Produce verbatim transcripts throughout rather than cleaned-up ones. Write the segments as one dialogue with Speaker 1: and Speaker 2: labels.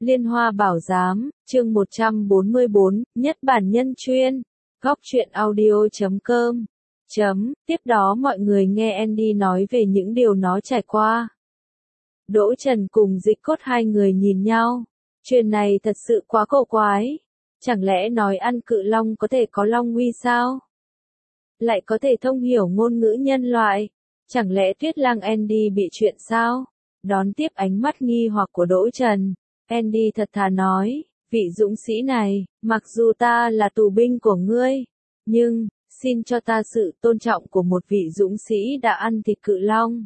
Speaker 1: Liên Hoa Bảo Giám, chương một trăm bốn mươi bốn, nhất bản nhân chuyên, góc truyện audio chấm com. Chấm, tiếp đó mọi người nghe Andy nói về những điều nó trải qua. Đỗ Trần cùng Dịch Cốt hai người nhìn nhau. Chuyện này thật sự quá cổ quái. Chẳng lẽ nói ăn cự long có thể có long uy sao? Lại có thể thông hiểu ngôn ngữ nhân loại. Chẳng lẽ Tuyết Lang Andy bị chuyện sao? Đón tiếp ánh mắt nghi hoặc của Đỗ Trần, Andy thật thà nói, vị dũng sĩ này, mặc dù ta là tù binh của ngươi, nhưng, xin cho ta sự tôn trọng của một vị dũng sĩ đã ăn thịt cự long.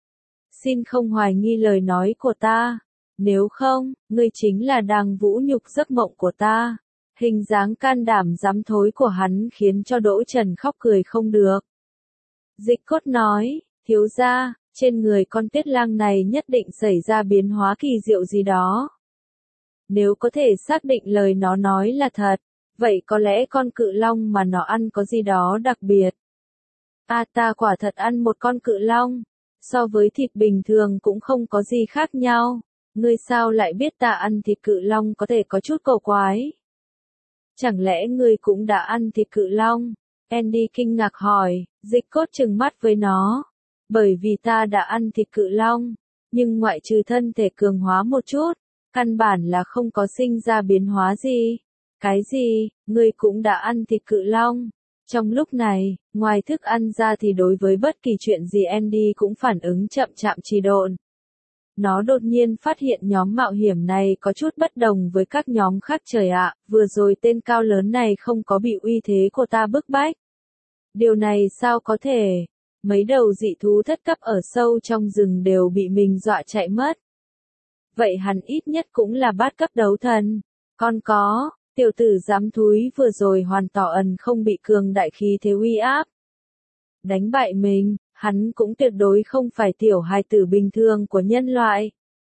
Speaker 1: Xin không hoài nghi lời nói của ta, nếu không, ngươi chính là đang vũ nhục giấc mộng của ta. Hình dáng can đảm dám thối của hắn khiến cho Đỗ Trần khóc cười không được. Dịch Cốt nói, thiếu gia, trên người con Tuyết Lang này nhất định xảy ra biến hóa kỳ diệu gì đó. Nếu có thể xác định lời nó nói là thật, vậy có lẽ con cự long mà nó ăn có gì đó đặc biệt. À, ta quả thật ăn một con cự long, so với thịt bình thường cũng không có gì khác nhau. Ngươi sao lại biết ta ăn thịt cự long có thể có chút cổ quái? Chẳng lẽ ngươi cũng đã ăn thịt cự long? Andy kinh ngạc hỏi. Dịch Cốt trừng mắt với nó. Bởi vì ta đã ăn thịt cự long, nhưng ngoại trừ thân thể cường hóa một chút, căn bản là không có sinh ra biến hóa gì. Cái gì, ngươi cũng đã ăn thịt cự long? Trong lúc này, ngoài thức ăn ra thì đối với bất kỳ chuyện gì Andy cũng phản ứng chậm chạp trì độn. Nó đột nhiên phát hiện nhóm mạo hiểm này có chút bất đồng với các nhóm khác. Trời ạ, vừa rồi tên cao lớn này không có bị uy thế của ta bức bách. Điều này sao có thể? Mấy đầu dị thú thất cấp ở sâu trong rừng đều bị mình dọa chạy mất. Vậy hắn ít nhất cũng là bát cấp đấu thần. Còn có, tiểu tử dám thúi vừa rồi hoàn tỏ ẩn không bị cường đại khí thế uy áp. Đánh bại mình, hắn cũng tuyệt đối không phải tiểu hài tử bình thường của nhân loại.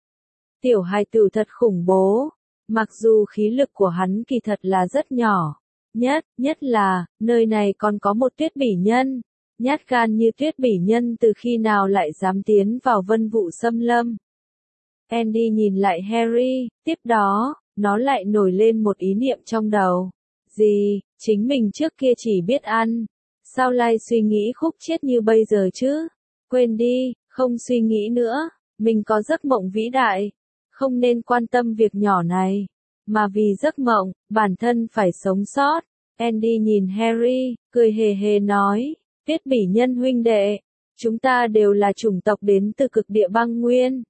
Speaker 1: Tiểu hài tử thật khủng bố, mặc dù khí lực của hắn kỳ thật là rất nhỏ. Nhất, nhất là, nơi này còn có một tuyết bỉ nhân. Nhát gan như tuyết bỉ nhân từ khi nào lại dám tiến vào vân vụ xâm lâm. Andy nhìn lại Harry, tiếp đó, nó lại nổi lên một ý niệm trong đầu. Gì, chính mình trước kia chỉ biết ăn. Sao lại suy nghĩ khúc chết như bây giờ chứ? Quên đi, không suy nghĩ nữa, mình có giấc mộng vĩ đại. Không nên quan tâm việc nhỏ này. Mà vì giấc mộng, bản thân phải sống sót. Andy nhìn Harry, cười hề hề nói. Tuyết bỉ nhân huynh đệ, chúng ta đều là chủng tộc đến từ cực địa băng nguyên.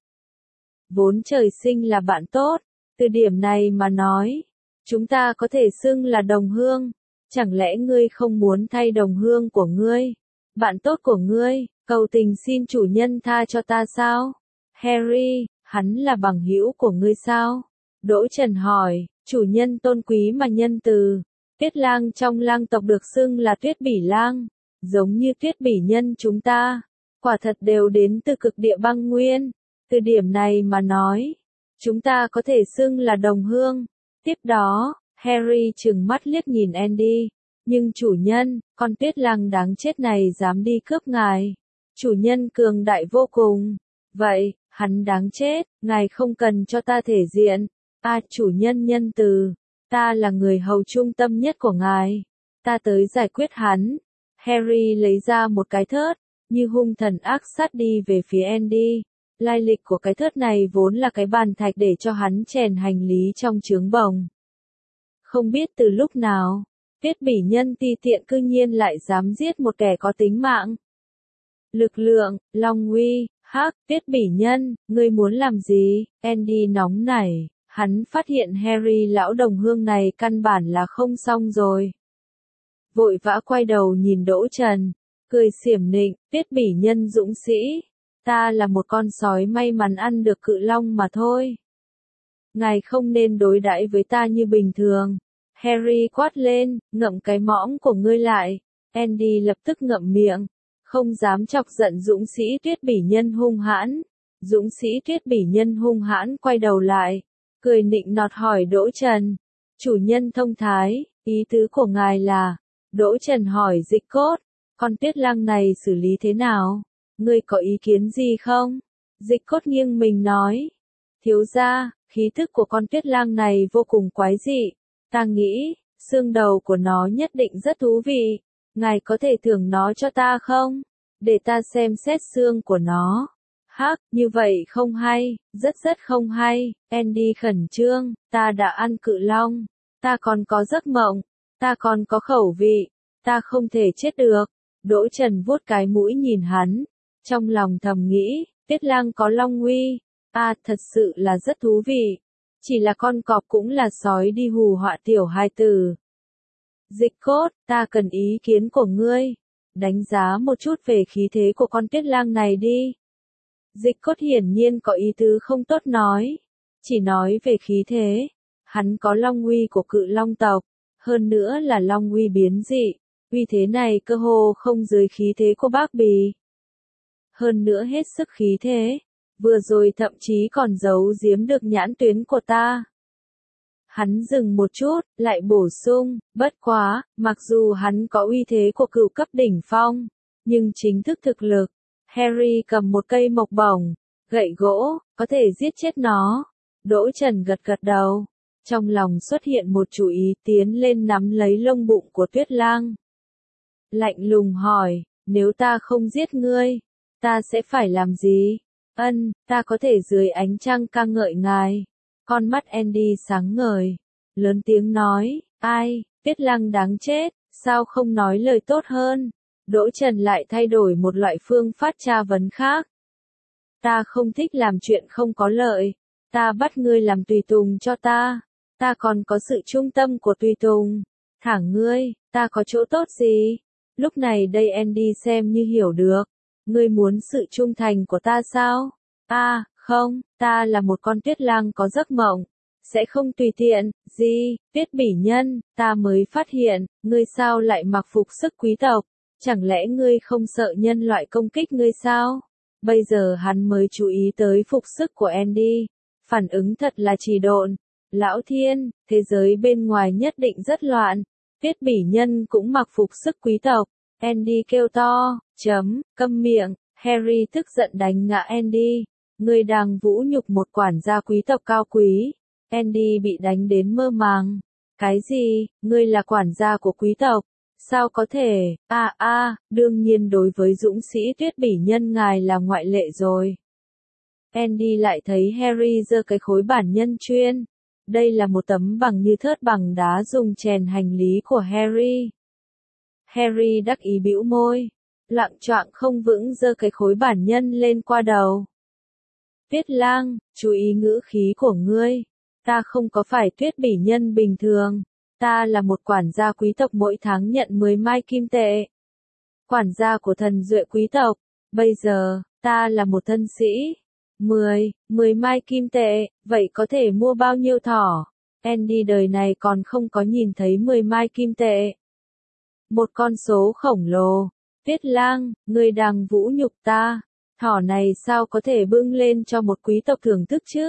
Speaker 1: Vốn trời sinh là bạn tốt, từ điểm này mà nói, chúng ta có thể xưng là đồng hương. Chẳng lẽ ngươi không muốn thay đồng hương của ngươi, bạn tốt của ngươi, cầu tình xin chủ nhân tha cho ta sao? Harry, hắn là bằng hữu của ngươi sao? Đỗ Trần hỏi, chủ nhân tôn quý mà nhân từ. Tuyết lang trong lang tộc được xưng là tuyết bỉ lang. Giống như tuyết bỉ nhân chúng ta, quả thật đều đến từ cực địa băng nguyên. Từ điểm này mà nói, chúng ta có thể xưng là đồng hương. Tiếp đó, Harry trừng mắt liếc nhìn Andy. Nhưng chủ nhân, con tuyết lang đáng chết này dám đi cướp ngài. Chủ nhân cường đại vô cùng. Vậy, hắn đáng chết, ngài không cần cho ta thể diện. À, chủ nhân nhân từ, ta là người hầu trung tâm nhất của ngài. Ta tới giải quyết hắn. Harry lấy ra một cái thớt, như hung thần ác sát đi về phía Andy. Lai lịch của cái thớt này vốn là cái bàn thạch để cho hắn chèn hành lý trong trướng bồng. Không biết từ lúc nào, tuyết bỉ nhân ti tiện cư nhiên lại dám giết một kẻ có tính mạng. Lực lượng, long uy, hắc, tuyết bỉ nhân, ngươi muốn làm gì? Andy nóng nảy, hắn phát hiện Harry lão đồng hương này căn bản là không xong rồi. Vội vã quay đầu nhìn Đỗ Trần, cười xiểm nịnh, tuyết bỉ nhân dũng sĩ, ta là một con sói may mắn ăn được cự long mà thôi. Ngài không nên đối đãi với ta như bình thường. Harry quát lên, ngậm cái mõm của ngươi lại. Andy lập tức ngậm miệng, không dám chọc giận dũng sĩ tuyết bỉ nhân hung hãn. Dũng sĩ tuyết bỉ nhân hung hãn quay đầu lại, cười nịnh nọt hỏi Đỗ Trần, chủ nhân thông thái, ý tứ của ngài là... Đỗ Trần hỏi Dịch Cốt, con tuyết lang này xử lý thế nào? Ngươi có ý kiến gì không? Dịch Cốt nghiêng mình nói, thiếu gia, Khí thức của con tuyết lang này vô cùng quái dị. Ta nghĩ, xương đầu của nó nhất định rất thú vị. Ngài có thể thưởng nó cho ta không? Để ta xem xét xương của nó. Hắc, như vậy không hay, rất rất không hay. Andy khẩn trương, ta đã ăn cự long. Ta còn có giấc mộng. Ta còn có khẩu vị. Ta không thể chết được. Đỗ Trần vuốt cái mũi nhìn hắn. Trong lòng thầm nghĩ, tuyết lang có long uy. À, thật sự là rất thú vị. Chỉ là con cọp cũng là sói đi hù họa tiểu hài tử. Dịch cốt, ta cần ý kiến của ngươi. Đánh giá một chút về khí thế của con tuyết lang này đi. Dịch cốt hiển nhiên có ý tứ không tốt nói. Chỉ nói về khí thế. Hắn có long uy của cự long tộc. Hơn nữa là long uy biến dị. Uy thế này cơ hồ không dưới khí thế của bác bì. Hơn nữa hết sức khí thế. Vừa rồi thậm chí còn giấu giếm được nhãn tuyến của ta. Hắn dừng một chút, lại bổ sung, bất quá, mặc dù hắn có uy thế của cửu cấp đỉnh phong, nhưng chính thức thực lực, Harry cầm một cây mộc bổng, gậy gỗ, có thể giết chết nó. Đỗ Trần gật gật đầu, trong lòng xuất hiện một chủ ý tiến lên nắm lấy lông bụng của tuyết lang. Lạnh lùng hỏi, nếu ta không giết ngươi, ta sẽ phải làm gì? Ân, ta có thể dưới ánh trăng ca ngợi ngài. Con mắt Andy sáng ngời, lớn tiếng nói, ai, tuyết lang đáng chết, sao không nói lời tốt hơn? Đỗ Trần lại thay đổi một loại phương pháp tra vấn khác. Ta không thích làm chuyện không có lợi, ta bắt ngươi làm tùy tùng cho ta, ta còn có sự trung tâm của tùy tùng, thẳng ngươi, ta có chỗ tốt gì? Lúc này đây Andy xem như hiểu được, ngươi muốn sự trung thành của ta sao? À, không, ta là một con tuyết lang có giấc mộng, sẽ không tùy tiện, gì, tuyết bỉ nhân, ta mới phát hiện, ngươi sao lại mặc phục sức quý tộc, chẳng lẽ ngươi không sợ nhân loại công kích ngươi sao? Bây giờ hắn mới chú ý tới phục sức của Andy, phản ứng thật là trì độn, lão thiên, thế giới bên ngoài nhất định rất loạn, tuyết bỉ nhân cũng mặc phục sức quý tộc, Andy kêu to, chấm, câm miệng, Harry tức giận đánh ngã Andy. Ngươi đang vũ nhục một quản gia quý tộc cao quý. Andy bị đánh đến mơ màng. Cái gì, ngươi là quản gia của quý tộc? Sao có thể, a a, đương nhiên đối với dũng sĩ tuyết bỉ nhân ngài là ngoại lệ rồi. Andy lại thấy Harry giơ cái khối bản nhân chuyên. Đây là một tấm bằng như thớt bằng đá dùng chèn hành lý của Harry. Harry đắc ý bĩu môi. Lặng choạng không vững giơ cái khối bản nhân lên qua đầu. Tuyết lang, chú ý ngữ khí của ngươi. Ta không có phải tuyết bỉ nhân bình thường. Ta là một quản gia quý tộc mỗi tháng nhận mười mai kim tệ. Quản gia của thần duệ quý tộc. Bây giờ, ta là một thân sĩ. mười, mười mai kim tệ, vậy có thể mua bao nhiêu thỏ? Andy đời này còn không có nhìn thấy mười mai kim tệ. Một con số khổng lồ. Tuyết lang, ngươi đang vũ nhục ta. Thỏ này sao có thể bưng lên cho một quý tộc thưởng thức chứ?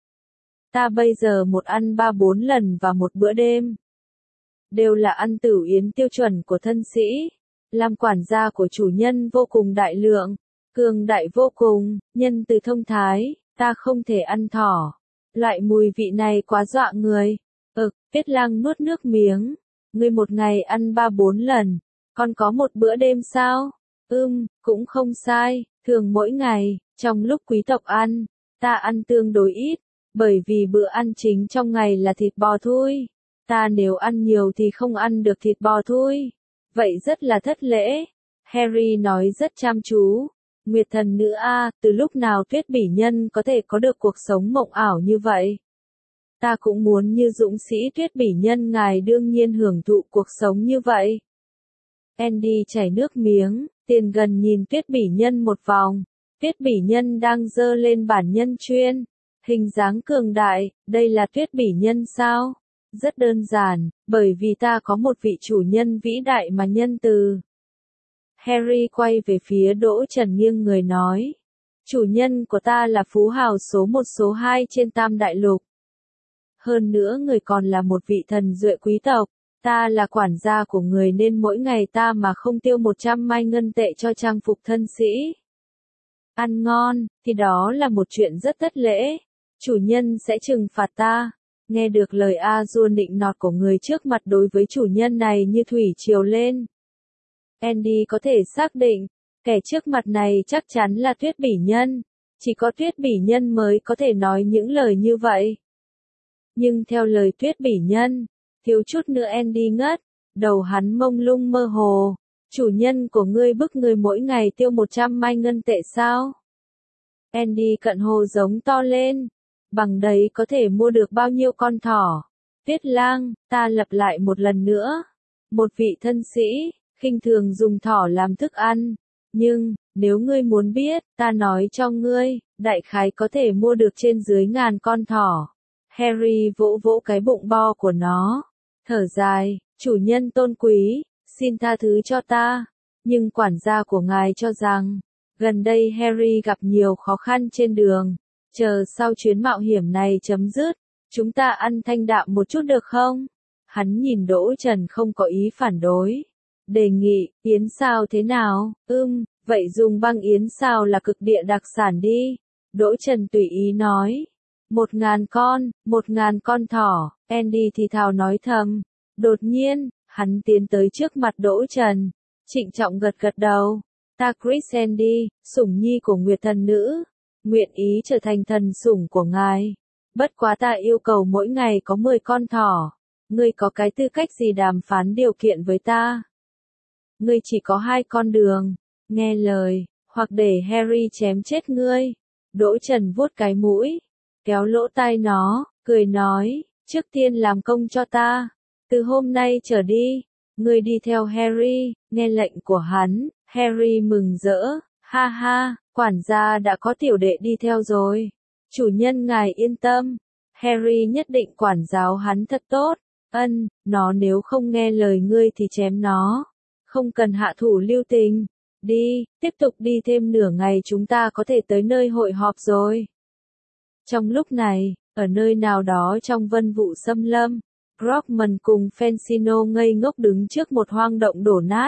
Speaker 1: Ta bây giờ một ăn ba bốn lần vào một bữa đêm. Đều là ăn tử yến tiêu chuẩn của thân sĩ. Làm quản gia của chủ nhân vô cùng đại lượng. Cường đại vô cùng, nhân từ thông thái, ta không thể ăn thỏ. Loại mùi vị này quá dọa người. Ực, Tuyết lang nuốt nước miếng. Ngươi một ngày ăn ba bốn lần. Còn có một bữa đêm sao? Ưm, cũng không sai, thường mỗi ngày, trong lúc quý tộc ăn, ta ăn tương đối ít, bởi vì bữa ăn chính trong ngày là thịt bò thui. Ta nếu ăn nhiều thì không ăn được thịt bò thui. Vậy rất là thất lễ. Harry nói rất chăm chú. Nguyệt thần nữ a, từ lúc nào tuyết bỉ nhân có thể có được cuộc sống mộng ảo như vậy? Ta cũng muốn như dũng sĩ tuyết bỉ nhân ngài đương nhiên hưởng thụ cuộc sống như vậy. Andy chảy nước miếng, tiền gần nhìn tuyết bỉ nhân một vòng. Tuyết bỉ nhân đang giơ lên bản nhân chuyên. Hình dáng cường đại, đây là tuyết bỉ nhân sao? Rất đơn giản, bởi vì ta có một vị chủ nhân vĩ đại mà nhân từ. Harry quay về phía Đỗ Trần nghiêng người nói. Chủ nhân của ta là phú hào số một số hai trên tam đại lục. Hơn nữa người còn là một vị thần duệ quý tộc. Ta là quản gia của người nên mỗi ngày ta mà không tiêu một trăm mai ngân tệ cho trang phục thân sĩ. Ăn ngon, thì đó là một chuyện rất thất lễ. Chủ nhân sẽ trừng phạt ta. Nghe được lời Azure nịnh nọt của người trước mặt đối với chủ nhân này như thủy triều lên. Andy có thể xác định, kẻ trước mặt này chắc chắn là Tuyết Bỉ Nhân. Chỉ có Tuyết Bỉ Nhân mới có thể nói những lời như vậy. Nhưng theo lời Tuyết Bỉ Nhân, thiếu chút nữa Andy ngất, đầu hắn mông lung mơ hồ. Chủ nhân của ngươi bức ngươi mỗi ngày tiêu một trăm mai ngân tệ sao? Andy cận hồ giống to lên. Bằng đấy có thể mua được bao nhiêu con thỏ? Tuyết Lang, ta lặp lại một lần nữa. Một vị thân sĩ, khinh thường dùng thỏ làm thức ăn. Nhưng, nếu ngươi muốn biết, ta nói cho ngươi, đại khái có thể mua được trên dưới ngàn con thỏ. Harry vỗ vỗ cái bụng bo của nó. Thở dài, chủ nhân tôn quý, xin tha thứ cho ta. Nhưng quản gia của ngài cho rằng, gần đây Harry gặp nhiều khó khăn trên đường. Chờ sau chuyến mạo hiểm này chấm dứt, chúng ta ăn thanh đạm một chút được không? Hắn nhìn Đỗ Trần không có ý phản đối. Đề nghị, yến xào thế nào? Ưm, vậy dùng băng yến xào là cực địa đặc sản đi. Đỗ Trần tùy ý nói. Một ngàn con, một ngàn con thỏ, Andy thì thào nói thầm. Đột nhiên, hắn tiến tới trước mặt Đỗ Trần. Trịnh trọng gật gật đầu. Ta Chris Andy, sủng nhi của Nguyệt Thần Nữ. Nguyện ý trở thành thần sủng của ngài. Bất quá ta yêu cầu mỗi ngày có mười con thỏ. Ngươi có cái tư cách gì đàm phán điều kiện với ta? Ngươi chỉ có hai con đường. Nghe lời, hoặc để Harry chém chết ngươi. Đỗ Trần vuốt cái mũi, kéo lỗ tai nó, cười nói, trước tiên làm công cho ta. Từ hôm nay trở đi, ngươi đi theo Harry. Nghe lệnh của hắn, Harry mừng rỡ, ha ha, quản gia đã có tiểu đệ đi theo rồi. Chủ nhân ngài yên tâm, Harry nhất định quản giáo hắn thật tốt. Ân, nó nếu không nghe lời ngươi thì chém nó. Không cần hạ thủ lưu tình. Đi, tiếp tục đi thêm nửa ngày chúng ta có thể tới nơi hội họp rồi. Trong lúc này, ở nơi nào đó trong vân vụ xâm lâm, Grogman cùng Fensino ngây ngốc đứng trước một hoang động đổ nát.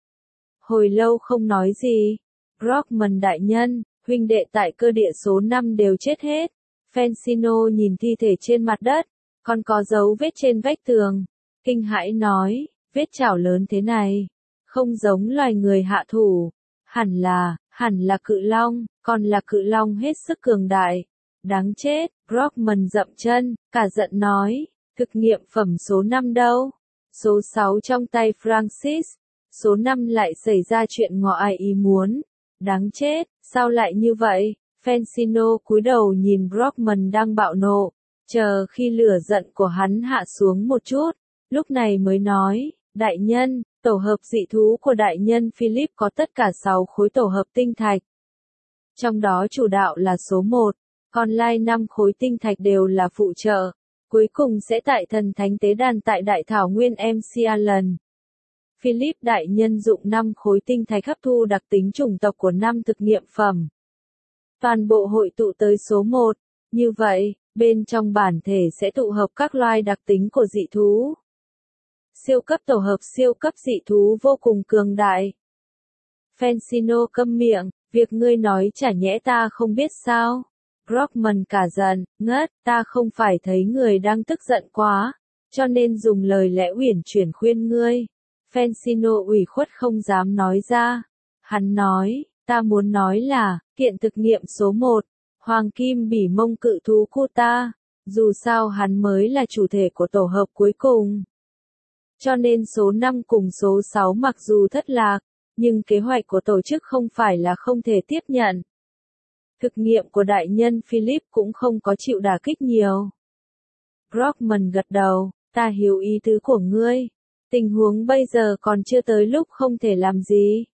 Speaker 1: Hồi lâu không nói gì. Grogman đại nhân, huynh đệ tại cơ địa số năm đều chết hết. Fensino nhìn thi thể trên mặt đất, còn có dấu vết trên vách tường. Kinh hãi nói, vết chảo lớn thế này. Không giống loài người hạ thủ. Hẳn là, hẳn là cự long, còn là cự long hết sức cường đại. Đáng chết, Grogman dậm chân, cả giận nói, thực nghiệm phẩm số năm đâu? Số sáu trong tay Francis. Số năm lại xảy ra chuyện ngoài ý muốn. Đáng chết, sao lại như vậy? Fensino cúi đầu nhìn Grogman đang bạo nộ, chờ khi lửa giận của hắn hạ xuống một chút, lúc này mới nói, đại nhân, tổ hợp dị thú của đại nhân Philip có tất cả sáu khối tổ hợp tinh thạch. Trong đó chủ đạo là số một, còn lai năm khối tinh thạch đều là phụ trợ, cuối cùng sẽ tại thần thánh tế đàn tại đại thảo nguyên em xê Allen. Philip đại nhân dụng năm khối tinh thạch hấp thu đặc tính chủng tộc của năm thực nghiệm phẩm. Toàn bộ hội tụ tới số một, như vậy, bên trong bản thể sẽ tụ hợp các loài đặc tính của dị thú. Siêu cấp tổ hợp siêu cấp dị thú vô cùng cường đại. Fensino câm miệng, việc ngươi nói chả nhẽ ta không biết sao. Grogman cả giận, ngất, ta không phải thấy người đang tức giận quá, cho nên dùng lời lẽ uyển chuyển khuyên ngươi. Fensino ủy khuất không dám nói ra. Hắn nói, ta muốn nói là, kiện thực nghiệm số một, Hoàng Kim Bỉ Mông cự thú Kuta, dù sao hắn mới là chủ thể của tổ hợp cuối cùng. Cho nên số năm cùng số sáu mặc dù thất lạc, nhưng kế hoạch của tổ chức không phải là không thể tiếp nhận. Thực nghiệm của đại nhân Philip cũng không có chịu đả kích nhiều. Grogman gật đầu, ta hiểu ý tứ của ngươi. Tình huống bây giờ còn chưa tới lúc không thể làm gì.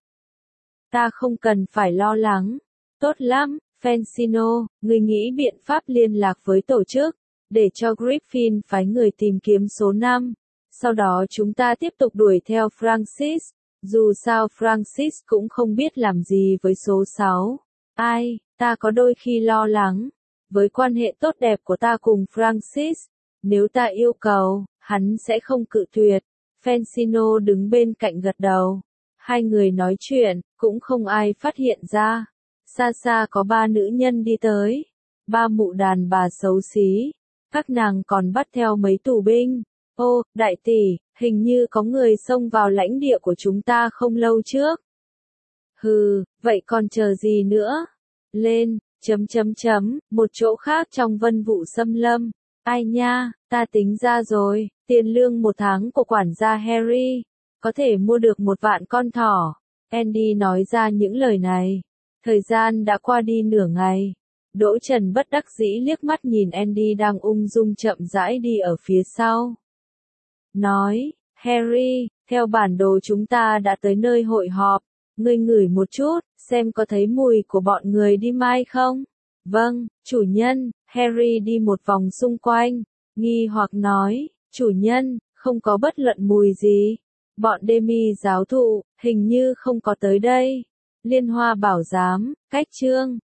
Speaker 1: Ta không cần phải lo lắng. Tốt lắm, Fensino, ngươi nghĩ biện pháp liên lạc với tổ chức, để cho Griffin phái người tìm kiếm số năm. Sau đó chúng ta tiếp tục đuổi theo Francis. Dù sao Francis cũng không biết làm gì với số sáu. Ai, ta có đôi khi lo lắng. Với quan hệ tốt đẹp của ta cùng Francis, nếu ta yêu cầu, hắn sẽ không cự tuyệt. Fensino đứng bên cạnh gật đầu. Hai người nói chuyện, cũng không ai phát hiện ra. Xa xa có ba nữ nhân đi tới. ba mụ đàn bà xấu xí. Các nàng còn bắt theo mấy tù binh. Ô, đại tỷ, hình như có người xông vào lãnh địa của chúng ta không lâu trước. Hừ, vậy còn chờ gì nữa? Lên, chấm chấm chấm, một chỗ khác trong Vân Vụ Xâm Lâm. Ai nha, ta tính ra rồi, tiền lương một tháng của quản gia Harry, có thể mua được một vạn con thỏ. Andy nói ra những lời này. Thời gian đã qua đi nửa ngày. Đỗ Trần bất đắc dĩ liếc mắt nhìn Andy đang ung dung chậm rãi đi ở phía sau. Nói, Harry, theo bản đồ chúng ta đã tới nơi hội họp. Ngươi ngửi một chút, xem có thấy mùi của bọn người đi mai không? Vâng, chủ nhân. Harry đi một vòng xung quanh, nghi hoặc nói, chủ nhân, không có bất luận mùi gì. Bọn Demi giáo thụ, hình như không có tới đây. Liên Hoa bảo giám, cách chương.